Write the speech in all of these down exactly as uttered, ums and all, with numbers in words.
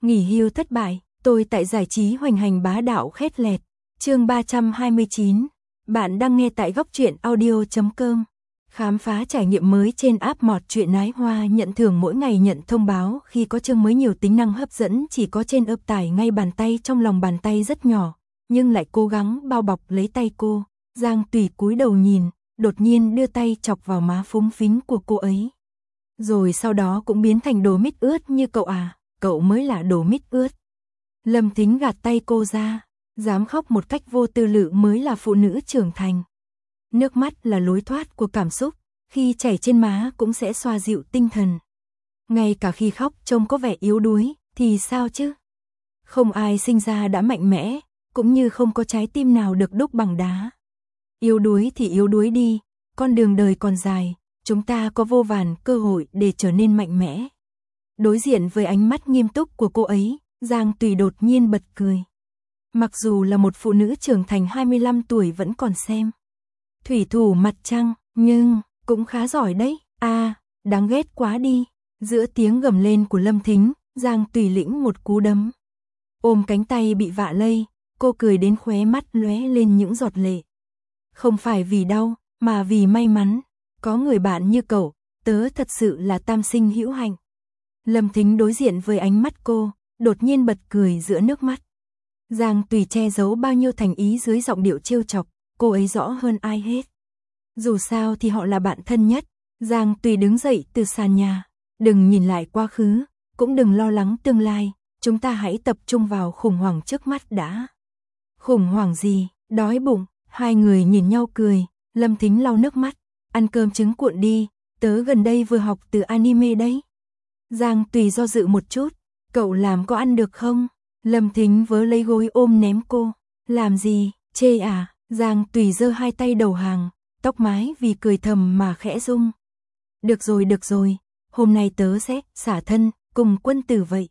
Nghỉ hưu thất bại, tôi tại giải trí hoành hành bá đạo khét lẹt. Chương ba trăm hai mươi chín. Bạn đang nghe tại góc truyện audio chấm com. Khám phá trải nghiệm mới trên app Mọt Truyện Ái Hoa, nhận thưởng mỗi ngày, nhận thông báo khi có chương mới, nhiều tính năng hấp dẫn chỉ có trên app, tải ngay bàn tay, trong lòng bàn tay rất nhỏ, nhưng lại cố gắng bao bọc lấy tay cô. Giang Tùy cúi đầu nhìn, đột nhiên đưa tay chọc vào má phúng phính của cô ấy. Rồi sau đó cũng biến thành đồ mít ướt như cậu à, cậu mới là đồ mít ướt. Lâm Thính gạt tay cô ra, dám khóc một cách vô tư lự mới là phụ nữ trưởng thành. Nước mắt là lối thoát của cảm xúc, khi chảy trên má cũng sẽ xoa dịu tinh thần. Ngay cả khi khóc trông có vẻ yếu đuối, thì sao chứ? Không ai sinh ra đã mạnh mẽ, cũng như không có trái tim nào được đúc bằng đá. Yếu đuối thì yếu đuối đi, con đường đời còn dài, chúng ta có vô vàn cơ hội để trở nên mạnh mẽ. Đối diện với ánh mắt nghiêm túc của cô ấy, Giang Tùy đột nhiên bật cười. Mặc dù là một phụ nữ trưởng thành hai mươi lăm tuổi vẫn còn xem thủy thủ mặt trăng, nhưng cũng khá giỏi đấy. À, đáng ghét quá đi. Giữa tiếng gầm lên của Lâm Thính, Giang Tùy lĩnh một cú đấm. Ôm cánh tay bị vạ lây, cô cười đến khóe mắt lóe lên những giọt lệ. Không phải vì đau, mà vì may mắn. Có người bạn như cậu, tớ thật sự là tam sinh hữu hạnh. Lâm Thính đối diện với ánh mắt cô, đột nhiên bật cười giữa nước mắt. Giang Tùy che giấu bao nhiêu thành ý dưới giọng điệu trêu chọc, cô ấy rõ hơn ai hết. Dù sao thì họ là bạn thân nhất. Giang Tùy đứng dậy từ sàn nhà. Đừng nhìn lại quá khứ, cũng đừng lo lắng tương lai, chúng ta hãy tập trung vào khủng hoảng trước mắt đã. Khủng hoảng gì? Đói bụng. Hai người nhìn nhau cười, Lâm Thính lau nước mắt. Ăn cơm trứng cuộn đi, tớ gần đây vừa học từ anime đấy. Giang Tùy do dự một chút, cậu làm có ăn được không? Lâm Thính vớ lấy gối ôm ném cô. Làm gì, chê à? Giang Tùy giơ hai tay đầu hàng, tóc mái vì cười thầm mà khẽ rung. Được rồi, được rồi, hôm nay tớ sẽ xả thân, cùng quân tử vậy.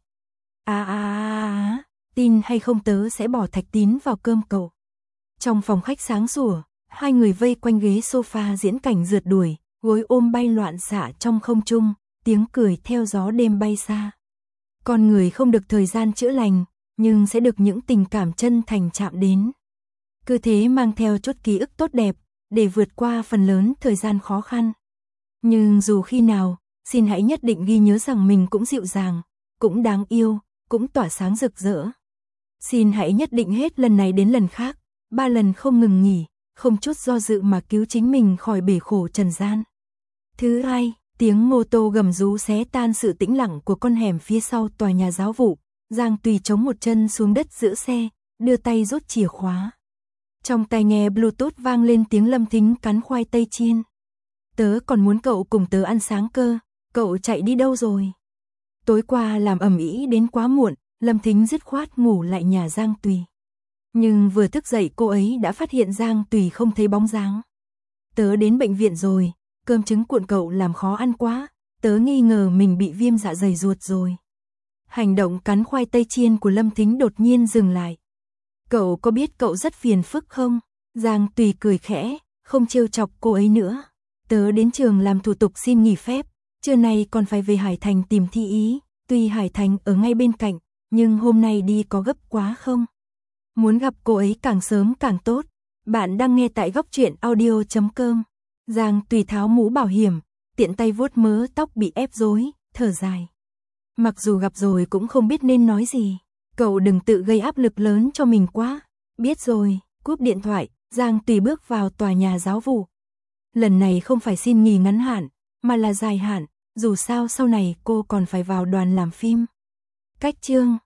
À à à, tin hay không tớ sẽ bỏ thạch tín vào cơm cậu. Trong phòng khách sáng sủa, hai người vây quanh ghế sofa diễn cảnh rượt đuổi, gối ôm bay loạn xạ trong không trung, tiếng cười theo gió đêm bay xa. Con người không được thời gian chữa lành, nhưng sẽ được những tình cảm chân thành chạm đến. Cứ thế mang theo chút ký ức tốt đẹp, để vượt qua phần lớn thời gian khó khăn. Nhưng dù khi nào, xin hãy nhất định ghi nhớ rằng mình cũng dịu dàng, cũng đáng yêu, cũng tỏa sáng rực rỡ. Xin hãy nhất định hết lần này đến lần khác, ba lần không ngừng nghỉ, không chút do dự mà cứu chính mình khỏi bể khổ trần gian. Thứ hai, tiếng mô tô gầm rú xé tan sự tĩnh lặng của con hẻm phía sau tòa nhà giáo vụ. Giang Tùy chống một chân xuống đất giữa xe, đưa tay rút chìa khóa. Trong tai nghe Bluetooth vang lên tiếng Lâm Thính cắn khoai tây chiên. Tớ còn muốn cậu cùng tớ ăn sáng cơ, cậu chạy đi đâu rồi? Tối qua làm ầm ĩ đến quá muộn, Lâm Thính dứt khoát ngủ lại nhà Giang Tùy. Nhưng vừa thức dậy cô ấy đã phát hiện Giang Tùy không thấy bóng dáng. Tớ đến bệnh viện rồi, cơm trứng cuộn cậu làm khó ăn quá, tớ nghi ngờ mình bị viêm dạ dày ruột rồi. Hành động cắn khoai tây chiên của Lâm Thính đột nhiên dừng lại. Cậu có biết cậu rất phiền phức không? Giang Tùy cười khẽ, không trêu chọc cô ấy nữa. Tớ đến trường làm thủ tục xin nghỉ phép, trưa nay còn phải về Hải Thành tìm thi ý. Tuy Hải Thành ở ngay bên cạnh, nhưng hôm nay đi có gấp quá không? Muốn gặp cô ấy càng sớm càng tốt. Bạn đang nghe tại góc truyện audio chấm com. Giang Tùy tháo mũ bảo hiểm, tiện tay vuốt mớ tóc bị ép rối, thở dài. Mặc dù gặp rồi cũng không biết nên nói gì. Cậu đừng tự gây áp lực lớn cho mình quá. Biết rồi, cúp điện thoại, Giang Tùy bước vào tòa nhà giáo vụ. Lần này không phải xin nghỉ ngắn hạn, mà là dài hạn, dù sao sau này cô còn phải vào đoàn làm phim. Cách chương